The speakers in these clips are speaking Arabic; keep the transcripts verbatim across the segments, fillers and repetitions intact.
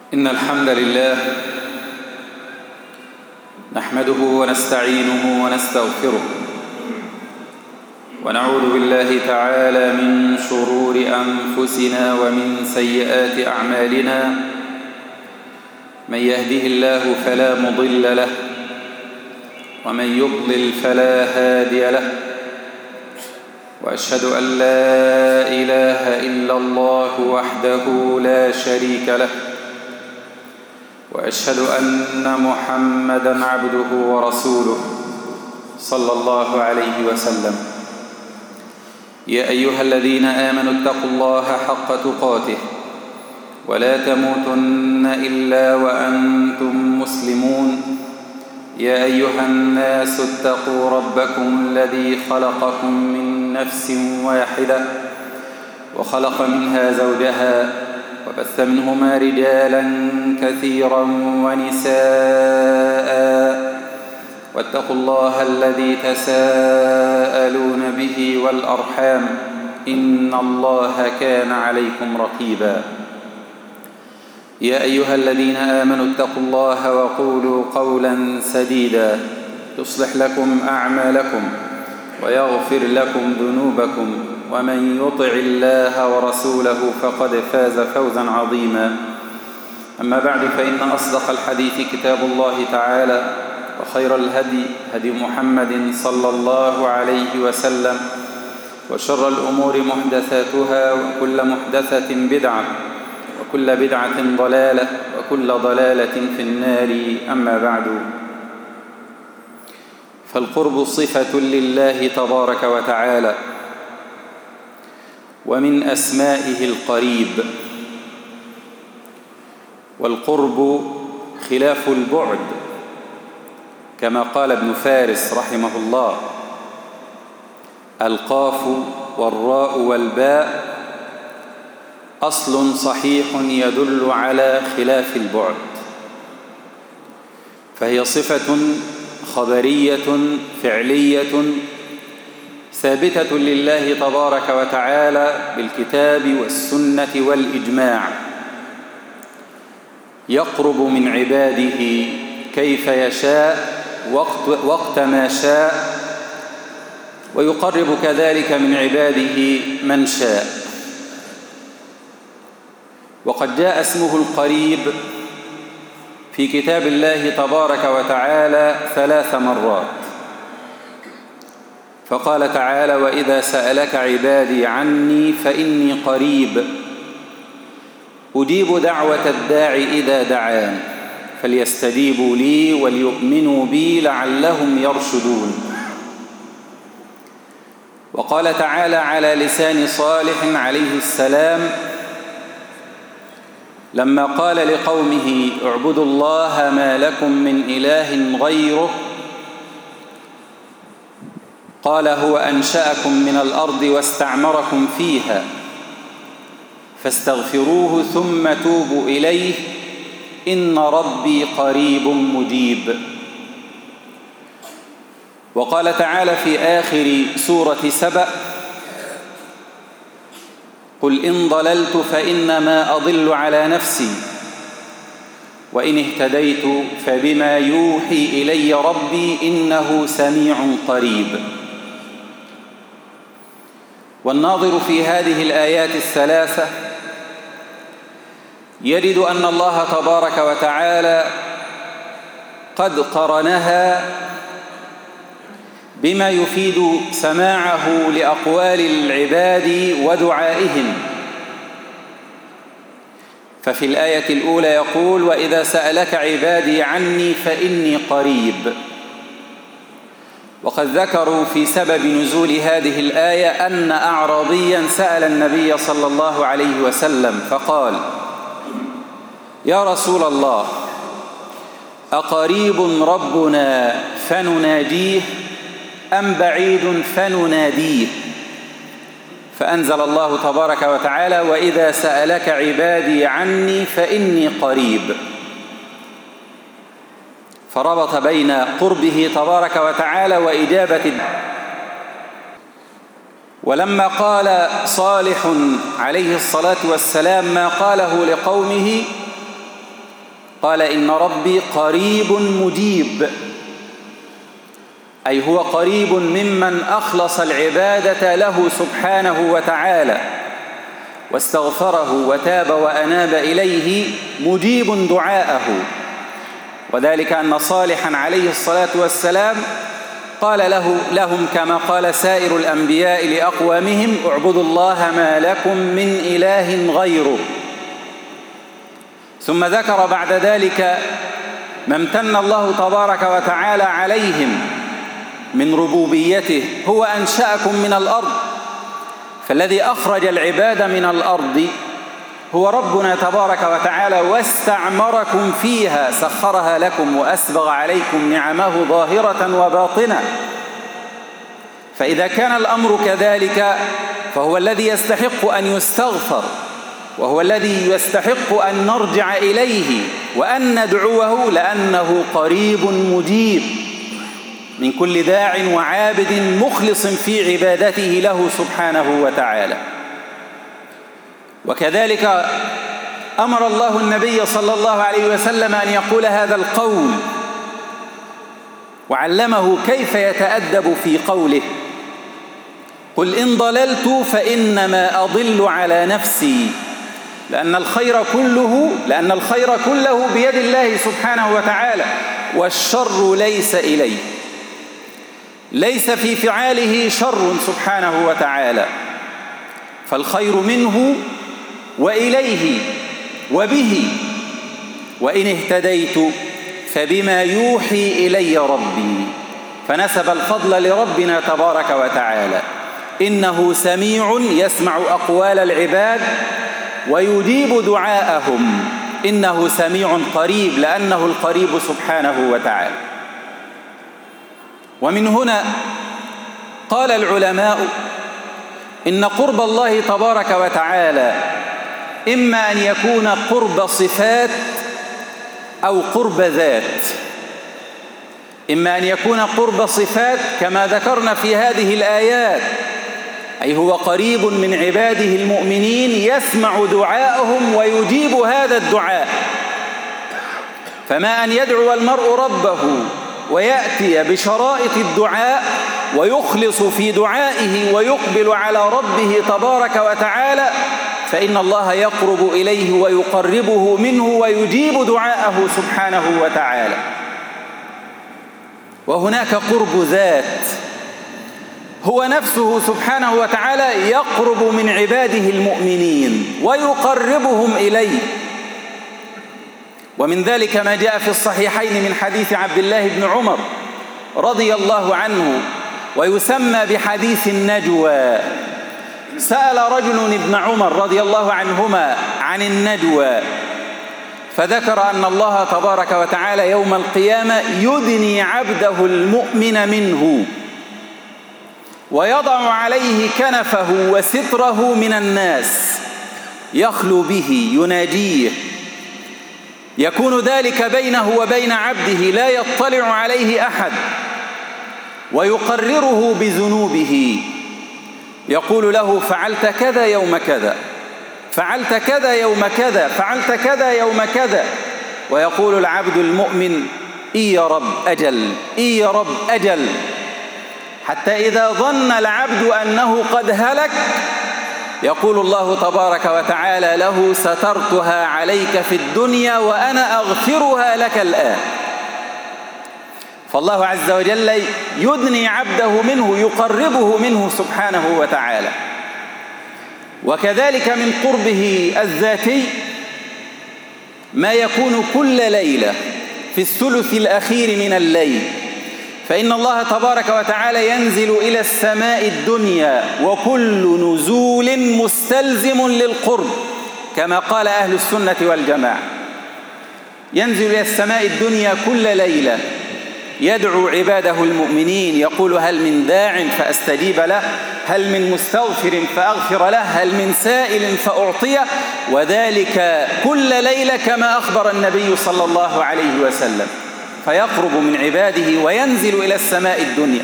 إن الحمد لله نحمده ونستعينه ونستغفره ونعوذ بالله تعالى من شرور أنفسنا ومن سيئات أعمالنا. من يهده الله فلا مضل له ومن يضلل فلا هادي له، وأشهد أن لا إله إلا الله وحده لا شريك له، وأشهد أن محمدًا عبده ورسوله صلى الله عليه وسلم. يا أيها الذين آمنوا اتقوا الله حق تقاته ولا تموتن إلا وأنتم مسلمون. يا أيها الناس اتقوا ربكم الذي خلقكم من نفس واحدة وخلق منها زوجها وبث منهما رجالا كثيرا ونساء، واتقوا الله الذي تساءلون به والأرحام إن الله كان عليكم رقيبا. يا أيها الذين آمنوا اتقوا الله وقولوا قولا سديدا يصلح لكم أعمالكم ويغفر لكم ذنوبكم، ومن يطع الله ورسوله فقد فاز فوزا عظيما. أما بعد، فإن أصدق الحديث كتاب الله تعالى، وخير الهدي هدي محمد صلى الله عليه وسلم، وشر الأمور محدثاتها، وكل محدثة بدعة، وكل بدعة ضلالة، وكل ضلالة في النار. أما بعد، فالقرب صفة لله تبارك وتعالى، ومن أسمائه القريب، والقرب خلاف البعد، كما قال ابن فارس رحمه الله: القاف والراء والباء أصل صحيح يدل على خلاف البعد، فهي صفة خبرية فعلية ثابتة لله تبارك وتعالى بالكتاب والسنة والإجماع، يقرب من عباده كيف يشاء وقت, وقت ما شاء، ويقرب كذلك من عباده من شاء. وقد جاء اسمه القريب في كتاب الله تبارك وتعالى ثلاث مرات، فقال تعالى: وإذا سألك عبادي عني فإني قريب أجيب دعوة الداع إذا دعان فليستجيبوا لي وليؤمنوا بي لعلهم يرشدون. وقال تعالى على لسان صالح عليه السلام لما قال لقومه: اعبدوا الله ما لكم من إله غيره، قال: هو أنشأكم من الأرض واستعمركم فيها فاستغفروه ثم توبوا إليه إن ربي قريب مجيب. وقال تعالى في آخر سورة سبأ: قل إن ضللت فإنما أضل على نفسي وإن اهتديت فبما يوحي إلي ربي إنه سميع قريب. والناظر في هذه الآيات الثلاثة يجد أن الله تبارك وتعالى قد قرنها بما يفيد سماعه لأقوال العباد ودعائهم. ففي الآية الأولى يقول: وإذا سألك عبادي عني فإني قريب. وقد ذكروا في سبب نزول هذه الآية أن أعرابيا سأل النبي صلى الله عليه وسلم فقال: يا رسول الله، أقريب ربنا فنناجيه أم بعيد فنناديه؟ فأنزل الله تبارك وتعالى: وإذا سألك عبادي عني فإني قريب. فربط بين قربه تبارك وتعالى وإجابة الدعاء. ولما قال صالح عليه الصلاة والسلام ما قاله لقومه قال إن ربي قريب مجيب، أي هو قريب ممن أخلص العبادة له سبحانه وتعالى واستغفره وتاب وأناب إليه، مجيب دعاءه. وذلك أن صالحا عليه الصلاة والسلام قال له لهم كما قال سائر الأنبياء لأقوامهم: اعبدوا الله ما لكم من إله غيره. ثم ذكر بعد ذلك ما امتن الله تبارك وتعالى عليهم من ربوبيته، هو أنشأكم من الأرض، فالذي أخرج العباد من الأرض هو ربنا تبارك وتعالى، واستعمركم فيها، سخرها لكم وأسبغ عليكم نعمه ظاهرة وباطنة. فإذا كان الأمر كذلك فهو الذي يستحق أن يستغفر، وهو الذي يستحق أن نرجع إليه وأن ندعوه، لأنه قريب مجيب من كل داع وعابد مخلص في عبادته له سبحانه وتعالى. وكذلك أمر الله النبي صلى الله عليه وسلم أن يقول هذا القول، وعلمه كيف يتأدب في قوله: قل إن ضللت فإنما أضل على نفسي، لأن الخير كله لأن الخير كله بيد الله سبحانه وتعالى، والشر ليس إليه، ليس في فعاله شر سبحانه وتعالى، فالخير منه وإليه وبه. وإن اهتديت فبما يوحي إلي ربي، فنسب الفضل لربنا تبارك وتعالى. إنه سميع يسمع أقوال العباد ويجيب دعاءهم، إنه سميع قريب، لأنه القريب سبحانه وتعالى. ومن هنا قال العلماء إن قرب الله تبارك وتعالى إما أن يكون قرب صفات أو قرب ذات، إما أن يكون قرب صفات كما ذكرنا في هذه الآيات، أي هو قريب من عباده المؤمنين يسمع دعاءهم ويجيب هذا الدعاء. فما أن يدعو المرء ربه ويأتي بشرائط الدعاء ويخلص في دعائه ويقبل على ربه تبارك وتعالى، فإن الله يقرب إليه ويقربه منه ويجيب دعاءه سبحانه وتعالى. وهناك قرب ذات، هو نفسه سبحانه وتعالى يقرب من عباده المؤمنين ويقربهم إليه. ومن ذلك ما جاء في الصحيحين من حديث عبد الله بن عمر رضي الله عنه، ويسمى بحديث النجوى. سأل رجل ابن عمر رضي الله عنهما عن النجوى، فذكر أن الله تبارك وتعالى يوم القيامة يدني عبده المؤمن منه، ويضع عليه كنفه وستره من الناس، يخلو به يناجيه، يكون ذلك بينه وبين عبده لا يطلع عليه أحد، ويقرره بذنوبه، يقول له: فعلت كذا يوم كذا، فعلت كذا يوم كذا، فعلت كذا يوم كذا. ويقول العبد المؤمن: إي يا رب أجل، إي يا رب أجل، حتى إذا ظن العبد أنه قد هلك يقول الله تبارك وتعالى له: سترتها عليك في الدنيا وأنا أغفرها لك الآن. فالله عز وجل يدني عبده منه، يقربه منه سبحانه وتعالى. وكذلك من قربه الذاتي ما يكون كل ليلة في الثلث الأخير من الليل، فإن الله تبارك وتعالى ينزل إلى السماء الدنيا، وكل نزول مستلزم للقرب كما قال أهل السنة والجماعة. ينزل إلى السماء الدنيا كل ليلة يدعو عباده المؤمنين، يقول: هل من داع فأستجيب له، هل من مستغفر فأغفر له، هل من سائل فأعطيه، وذلك كل ليلة كما أخبر النبي صلى الله عليه وسلم. فيقرب من عباده وينزل إلى السماء الدنيا.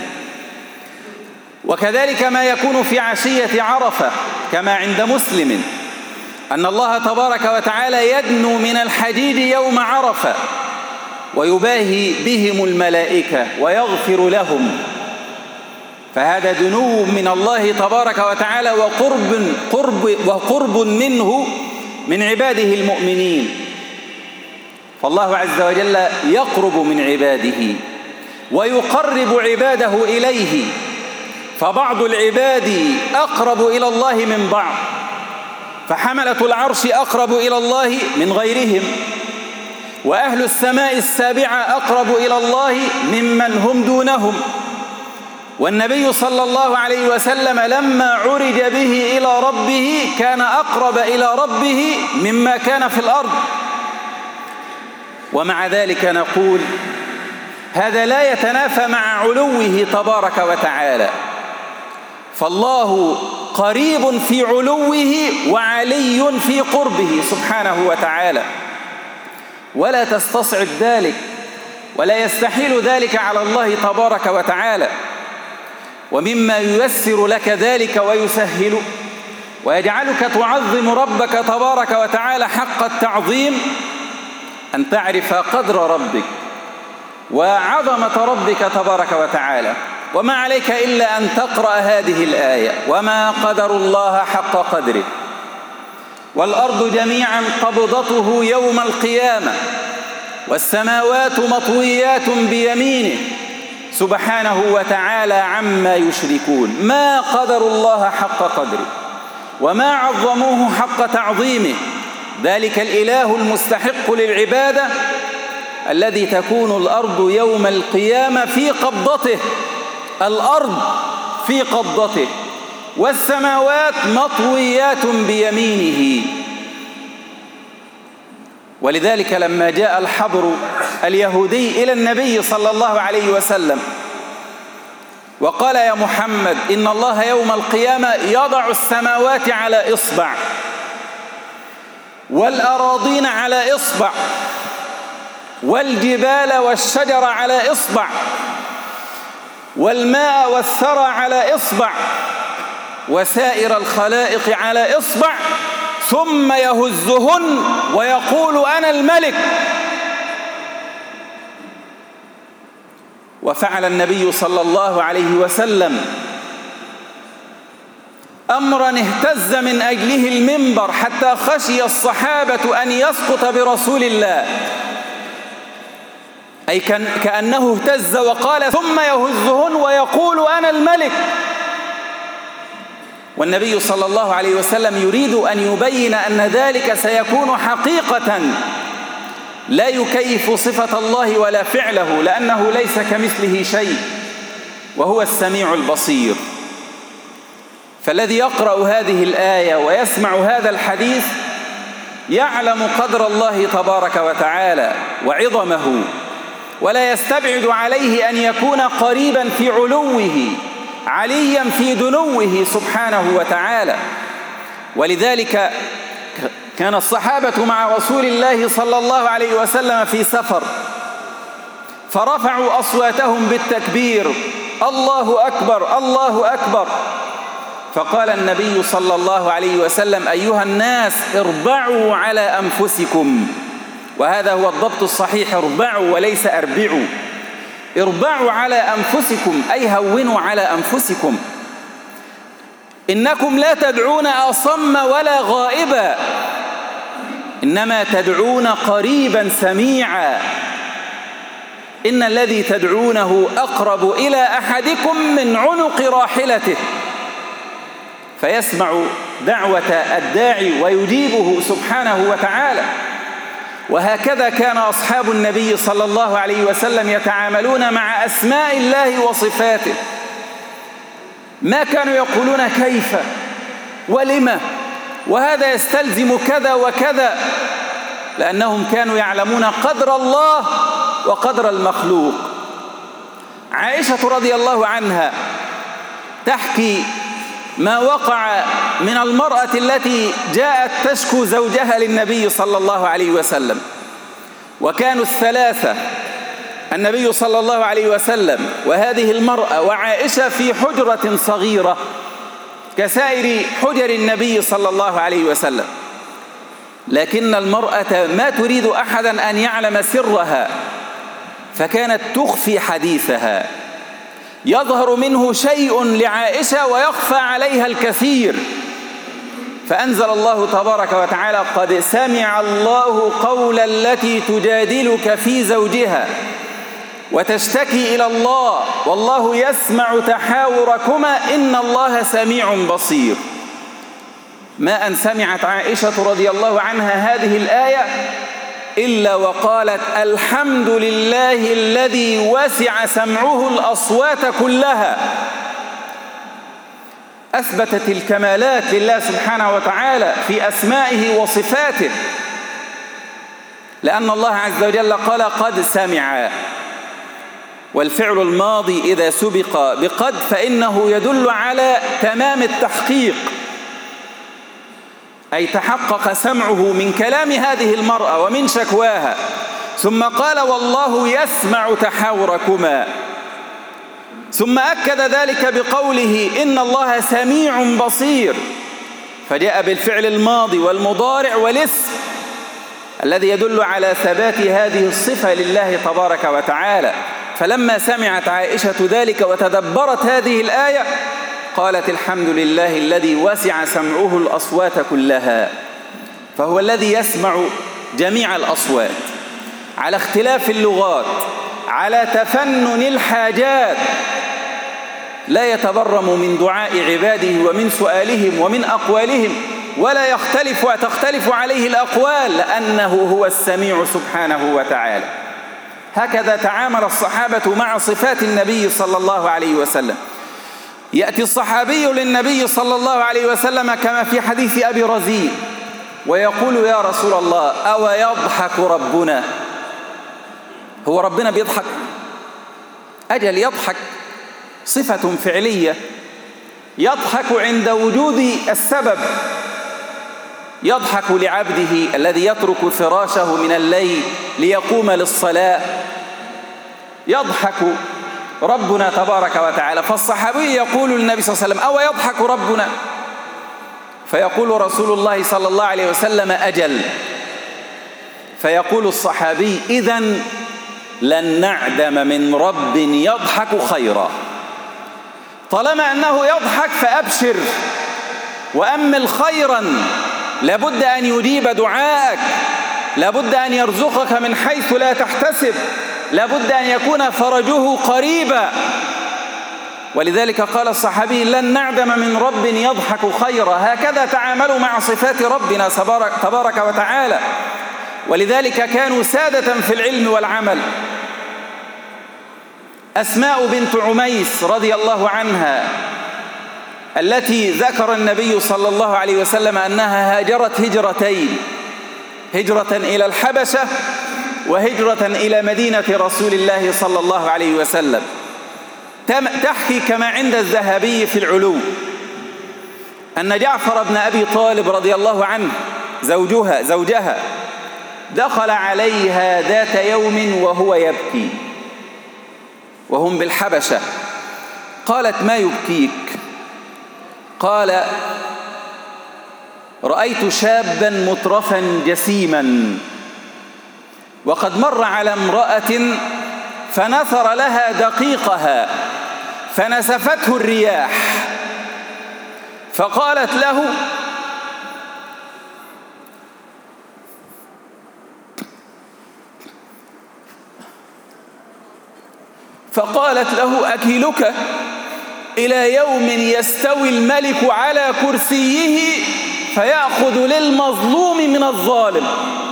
وكذلك ما يكون في عشية عرفة كما عند مسلم أن الله تبارك وتعالى يدنو من الحديد يوم عرفة ويباهي بهم الملائكة ويغفر لهم، فهذا دنو من الله تبارك وتعالى وقرب قرب وقرب منه من عباده المؤمنين. فالله عز وجل يقرب من عباده ويقرب عباده إليه، فبعض العباد أقرب إلى الله من بعض، فحملة العرش أقرب إلى الله من غيرهم، وأهل السماء السابعة أقرب إلى الله ممن هم دونهم. والنبي صلى الله عليه وسلم لما عرج به إلى ربه كان أقرب إلى ربه مما كان في الأرض. ومع ذلك نقول هذا لا يتنافى مع علوه تبارك وتعالى، فالله قريب في علوه وعلي في قربه سبحانه وتعالى، ولا تستصعب ذلك ولا يستحيل ذلك على الله تبارك وتعالى. ومما ييسر لك ذلك ويسهل ويجعلك تعظم ربك تبارك وتعالى حق التعظيم أن تعرف قدر ربك وعظمة ربك تبارك وتعالى. وما عليك إلا أن تقرأ هذه الآية: وما قدر الله حق قدره والأرض جميعا قبضته يوم القيامة والسماوات مطويات بيمينه سبحانه وتعالى عما يشركون. ما قدر الله حق قدره وما عظموه حق تعظيمه، ذلك الإله المستحق للعبادة الذي تكون الأرض يوم القيامة في قبضته، الأرض في قبضته والسماوات مطويات بيمينه. ولذلك لما جاء الحبر اليهودي إلى النبي صلى الله عليه وسلم وقال: يا محمد، إن الله يوم القيامة يضع السماوات على إصبع والأراضين على إصبع والجبال والشجر على إصبع والماء والثرى على إصبع وسائر الخلائق على إصبع، ثم يهزهن ويقول: أنا الملك. وفعل النبي صلى الله عليه وسلم أمرا اهتز من أجله المنبر حتى خشي الصحابة أن يسقط برسول الله، أي كأنه اهتز وقال: ثم يهزهن ويقول: أنا الملك. والنبي صلى الله عليه وسلم يريد أن يبين أن ذلك سيكون حقيقة لا يكيف صفة الله ولا فعله، لأنه ليس كمثله شيء وهو السميع البصير. فالذي يقرأ هذه الآية ويسمع هذا الحديث يعلم قدر الله تبارك وتعالى وعظمه، ولا يستبعد عليه أن يكون قريبا في علوه عليا في دنوه سبحانه وتعالى. ولذلك كان الصحابة مع رسول الله صلى الله عليه وسلم في سفر، فرفعوا أصواتهم بالتكبير: الله أكبر الله أكبر. فقال النبي صلى الله عليه وسلم: أيها الناس، اربعوا على أنفسكم. وهذا هو الضبط الصحيح: اربعوا وليس أربعوا. اربعوا على أنفسكم، أي هونوا على أنفسكم، إنكم لا تدعون أصم ولا غائبا، إنما تدعون قريبا سميعا، إن الذي تدعونه أقرب إلى أحدكم من عنق راحلته، فيسمع دعوة الداعي ويجيبه سبحانه وتعالى. وهكذا كان أصحاب النبي صلى الله عليه وسلم يتعاملون مع أسماء الله وصفاته، ما كانوا يقولون كيف ولما وهذا يستلزم كذا وكذا، لأنهم كانوا يعلمون قدر الله وقدر المخلوق. عائشة رضي الله عنها تحكي ما وقع من المرأة التي جاءت تشكو زوجها للنبي صلى الله عليه وسلم، وكانوا الثلاثة: النبي صلى الله عليه وسلم وهذه المرأة وعائشة في حجرة صغيرة كسائر حجر النبي صلى الله عليه وسلم. لكن المرأة ما تريد أحدا أن يعلم سرها، فكانت تخفي حديثها، يظهر منه شيء لعائشة ويخفى عليها الكثير. فأنزل الله تبارك وتعالى: قد سمع الله قول التي تجادلك في زوجها وتشتكي إلى الله والله يسمع تحاوركما إن الله سميع بصير. ما أن سمعت عائشة رضي الله عنها هذه الآية إلا وقالت: الحمد لله الذي وسع سمعه الأصوات كلها. أثبتت الكمالات لله سبحانه وتعالى في أسمائه وصفاته، لأن الله عز وجل قال: قد سمع. والفعل الماضي إذا سبق بقد فإنه يدل على تمام التحقيق، أي تحقق سمعه من كلام هذه المرأة ومن شكواها. ثم قال: والله يسمع تحاوركما. ثم أكد ذلك بقوله: إن الله سميع بصير، فجاء بالفعل الماضي والمضارع والاسم الذي يدل على ثبات هذه الصفة لله تبارك وتعالى. فلما سمعت عائشة ذلك وتدبرت هذه الآية قالت: الحمد لله الذي وسع سمعه الأصوات كلها، فهو الذي يسمع جميع الأصوات على اختلاف اللغات، على تفنن الحاجات، لا يتبرم من دعاء عباده ومن سؤالهم ومن أقوالهم، ولا يختلف وتختلف عليه الأقوال، لأنه هو السميع سبحانه وتعالى. هكذا تعامل الصحابة مع صفات النبي صلى الله عليه وسلم. يأتي الصحابي للنبي صلى الله عليه وسلم كما في حديث أبي رزين ويقول: يا رسول الله، أو يضحك ربنا؟ هو ربنا بيضحك؟ أجل يضحك صفة فعلية، يضحك عند وجود السبب، يضحك لعبده الذي يترك فراشه من الليل ليقوم للصلاة، يضحك ربنا تبارك وتعالى. فالصحابي يقول للنبي صلى الله عليه وسلم: أو يضحك ربنا؟ فيقول رسول الله صلى الله عليه وسلم: أجل. فيقول الصحابي: إذن لن نعدم من رب يضحك خيرا. طالما أنه يضحك فأبشر وأمل خيرا، لابد أن يجيب دعاءك، لابد أن يرزقك من حيث لا تحتسب، لابد أن يكون فرجه قريبا. ولذلك قال الصحابي: لن نعدم من رب يضحك خيرا. هكذا تعاملوا مع صفات ربنا تبارك وتعالى، ولذلك كانوا سادة في العلم والعمل. أسماء بنت عميس رضي الله عنها التي ذكر النبي صلى الله عليه وسلم أنها هاجرت هجرتين، هجرة إلى الحبشة وهجرة إلى مدينة رسول الله صلى الله عليه وسلم، تحكي كما عند الذهبي في العلو أن جعفر بن أبي طالب رضي الله عنه زوجها زوجها دخل عليها ذات يوم وهو يبكي وهم بالحبشة. قالت: ما يبكيك؟ قال: رأيت شابا مترفا جسيما وقد مر على امرأة فنثر لها دقيقها فنسفته الرياح، فقالت له: فقالت له: أكلك إلى يوم يستوي الملك على كرسيه فيأخذ للمظلوم من الظالم.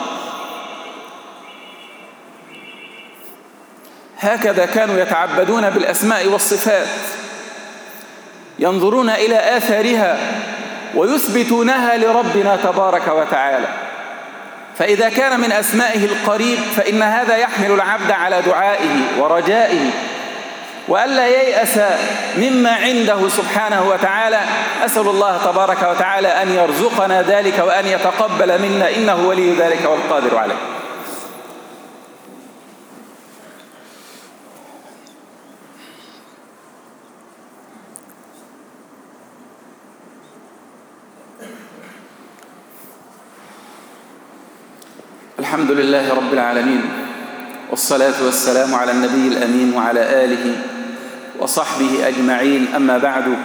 هكذا كانوا يتعبدون بالأسماء والصفات، ينظرون إلى آثارها ويثبتونها لربنا تبارك وتعالى. فإذا كان من أسمائه القريب فإن هذا يحمل العبد على دعائه ورجائه وألا ييأس مما عنده سبحانه وتعالى. أسأل الله تبارك وتعالى أن يرزقنا ذلك وأن يتقبل منا، إنه ولي ذلك والقادر عليه. الحمد لله رب العالمين، والصلاة والسلام على النبي الأمين وعلى آله وصحبه أجمعين. أما بعد،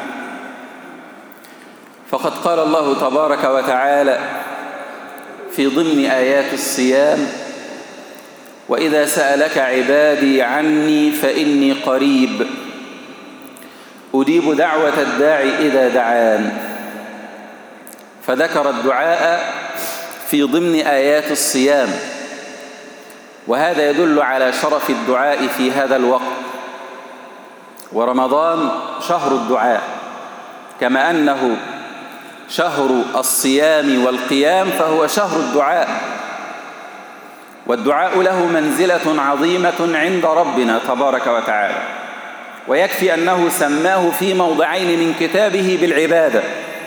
فقد قال الله تبارك وتعالى في ضمن آيات الصيام: وإذا سألك عبادي عني فإني قريب أجيب دعوة الداعي إذا دعان. فذكر الدعاء في ضمن آيات الصيام، وهذا يدل على شرف الدعاء في هذا الوقت. ورمضان شهر الدعاء، كما أنه شهر الصيام والقيام فهو شهر الدعاء، والدعاء له منزلة عظيمة عند ربنا تبارك وتعالى. ويكفي أنه سماه في موضعين من كتابه بالعبادة،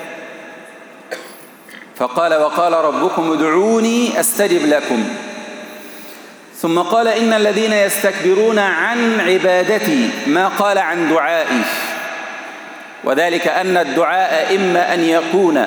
فقال: وقال ربكم ادعوني أستجب لكم. ثم قال: إن الذين يستكبرون عن عبادتي، ما قال عن دعائي. وذلك أن الدعاء إما أن يكون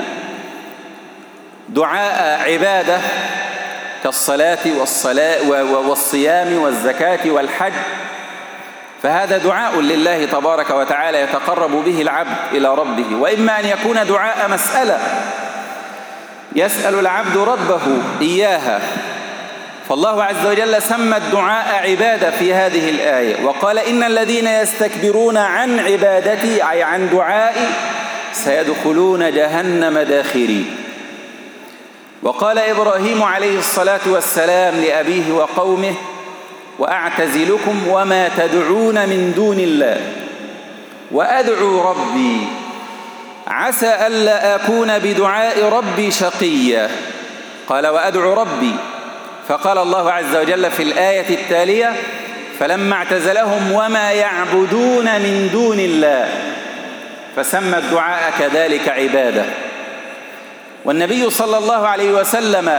دعاء عبادة كالصلاة والصلاة والصيام والزكاة والحج، فهذا دعاء لله تبارك وتعالى يتقرب به العبد إلى ربه. وإما أن يكون دعاء مسألة يسأل العبد ربه إياها، فالله عز وجل سمى الدعاء عبادة في هذه الآية، وقال: إن الذين يستكبرون عن عبادتي، أي عن دعائي، سيدخلون جهنم داخرين. وقال إبراهيم عليه الصلاة والسلام لأبيه وقومه: وأعتزلكم وما تدعون من دون الله وأدعو ربي عسى ألا أكون بدعاء ربي شقيا. قال: وأدعو ربي. فقال الله عز وجل في الآية التالية: فلما اعتزلهم وما يعبدون من دون الله، فسمى الدعاء كذلك عبادة. والنبي صلى الله عليه وسلم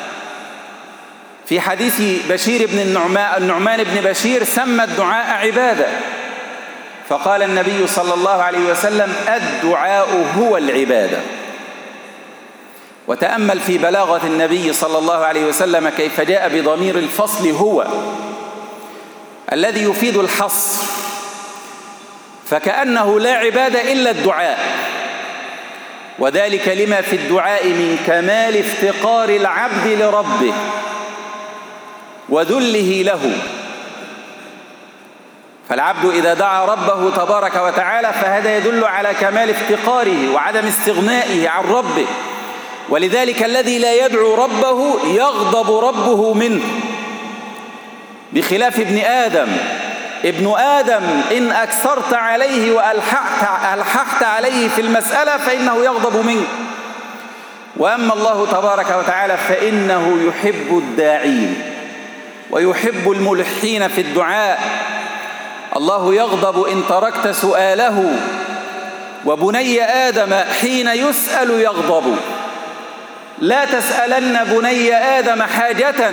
في حديث بشير بن النعمان, النعمان بن بشير سمى الدعاء عبادة، فقال النبي صلى الله عليه وسلم: الدعاء هو العبادة. وتأمل في بلاغة النبي صلى الله عليه وسلم كيف جاء بضمير الفصل هو الذي يفيد الحصر، فكأنه لا عبادة إلا الدعاء، وذلك لما في الدعاء من كمال افتقار العبد لربه وذله له. فالعبد إذا دعا ربه تبارك وتعالى فهذا يدل على كمال افتقاره وعدم استغنائه عن ربه، ولذلك الذي لا يدعو ربه يغضب ربه منه، بخلاف ابن آدم. ابن آدم إن أكثرت عليه وألححت ألححت عليه في المسألة فإنه يغضب منك. وأما الله تبارك وتعالى فإنه يحب الداعين ويحب الملحين في الدعاء. الله يغضب إن تركت سؤاله، وبني آدم حين يسأل يغضب. لا تسألن بني آدم حاجة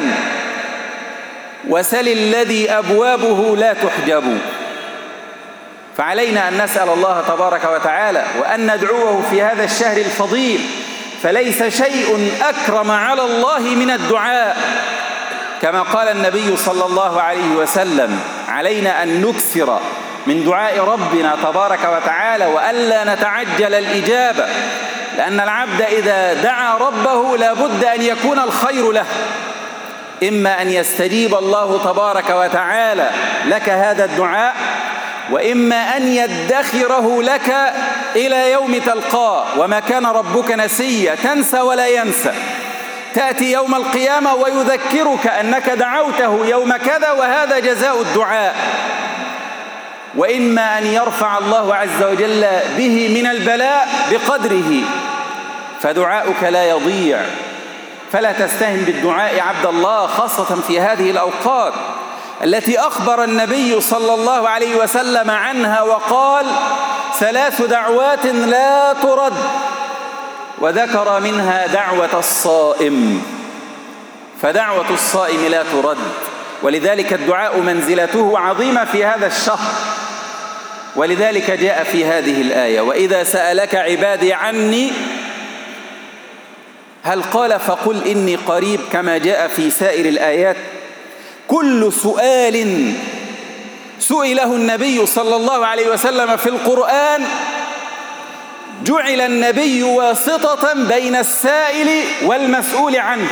وسل الذي أبوابه لا تحجب. فعلينا أن نسأل الله تبارك وتعالى وأن ندعوه في هذا الشهر الفضيل، فليس شيء أكرم على الله من الدعاء. كما قال النبي صلى الله عليه وسلم: علينا أن نكثر من دعاء ربنا تبارك وتعالى وألا نتعجل الإجابة، لأن العبد إذا دعا ربه لا بد أن يكون الخير له، إما أن يستجيب الله تبارك وتعالى لك هذا الدعاء، وإما أن يدخره لك إلى يوم تلقاه. وما كان ربك نسيا، تنسى ولا ينسى. تأتي يوم القيامة ويذكرك أنك دعوته يوم كذا، وهذا جزاء الدعاء. وإما أن يرفع الله عز وجل به من البلاء بقدره، فدعاؤك لا يضيع. فلا تستهن بالدعاء عبد الله، خاصة في هذه الأوقات التي أخبر النبي صلى الله عليه وسلم عنها وقال: ثلاث دعوات لا ترد، وذكر منها دعوة الصائم. فدعوة الصائم لا ترد، ولذلك الدعاء منزلته عظيمة في هذا الشهر. ولذلك جاء في هذه الآية: وإذا سألك عبادي عني. هل قال فقل إني قريب كما جاء في سائر الآيات؟ كل سؤال سئله النبي صلى الله عليه وسلم في القرآن جعل النبي واسطة بين السائل والمسؤول عنه.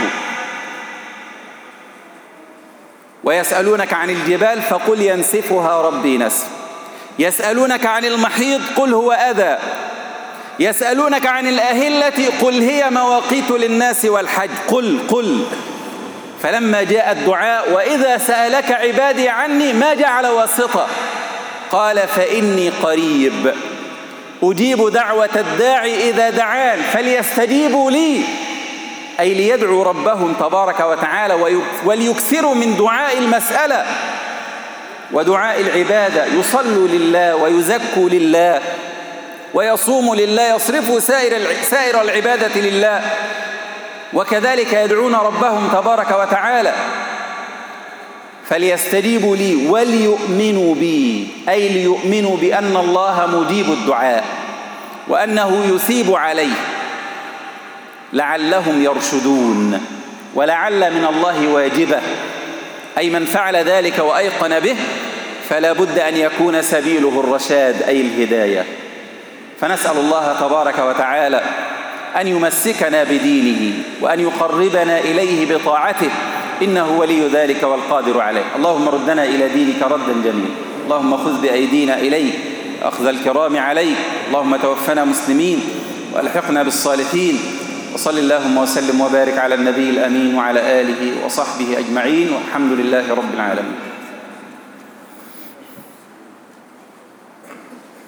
ويسألونك عن الجبال فقل ينسفها ربي نسفا، يسألونك عن المحيض قل هو أذى، يسألونك عن الأهلة قل هي مواقيت للناس والحج، قل قل فلما جاء الدعاء وإذا سألك عبادي عني ما جعل واسطة، قال فإني قريب أجيب دعوة الداعي إذا دعان فليستجيبوا لي، أي ليدعوا ربهم تبارك وتعالى وليكثروا من دعاء المسألة ودعاء العبادة، يصلوا لله ويزكوا لله ويصوموا لله، يصرفوا سائر سائر العبادة لله، وكذلك يدعون ربهم تبارك وتعالى. فليستجيبوا لي وليؤمنوا بي، أي ليؤمنوا بأن الله مجيب الدعاء وأنه يثيب عليه لعلهم يرشدون. ولعل من الله واجبة، أي من فعل ذلك وأيقن به فلا بد أن يكون سبيله الرشاد أي الهداية. فنسأل الله تبارك وتعالى أن يمسكنا بدينه وأن يقربنا إليه بطاعته، إنه ولي ذلك والقادر عليه. اللهم ردنا إلى دينك ردا جميلا، اللهم خذ بأيدينا إليك أخذ الكرام عليك، اللهم توفنا مسلمين وألحقنا بالصالحين. وصل اللهم وسلم وبارك على النبي الأمين وعلى آله وصحبه أجمعين، والحمد لله رب العالمين.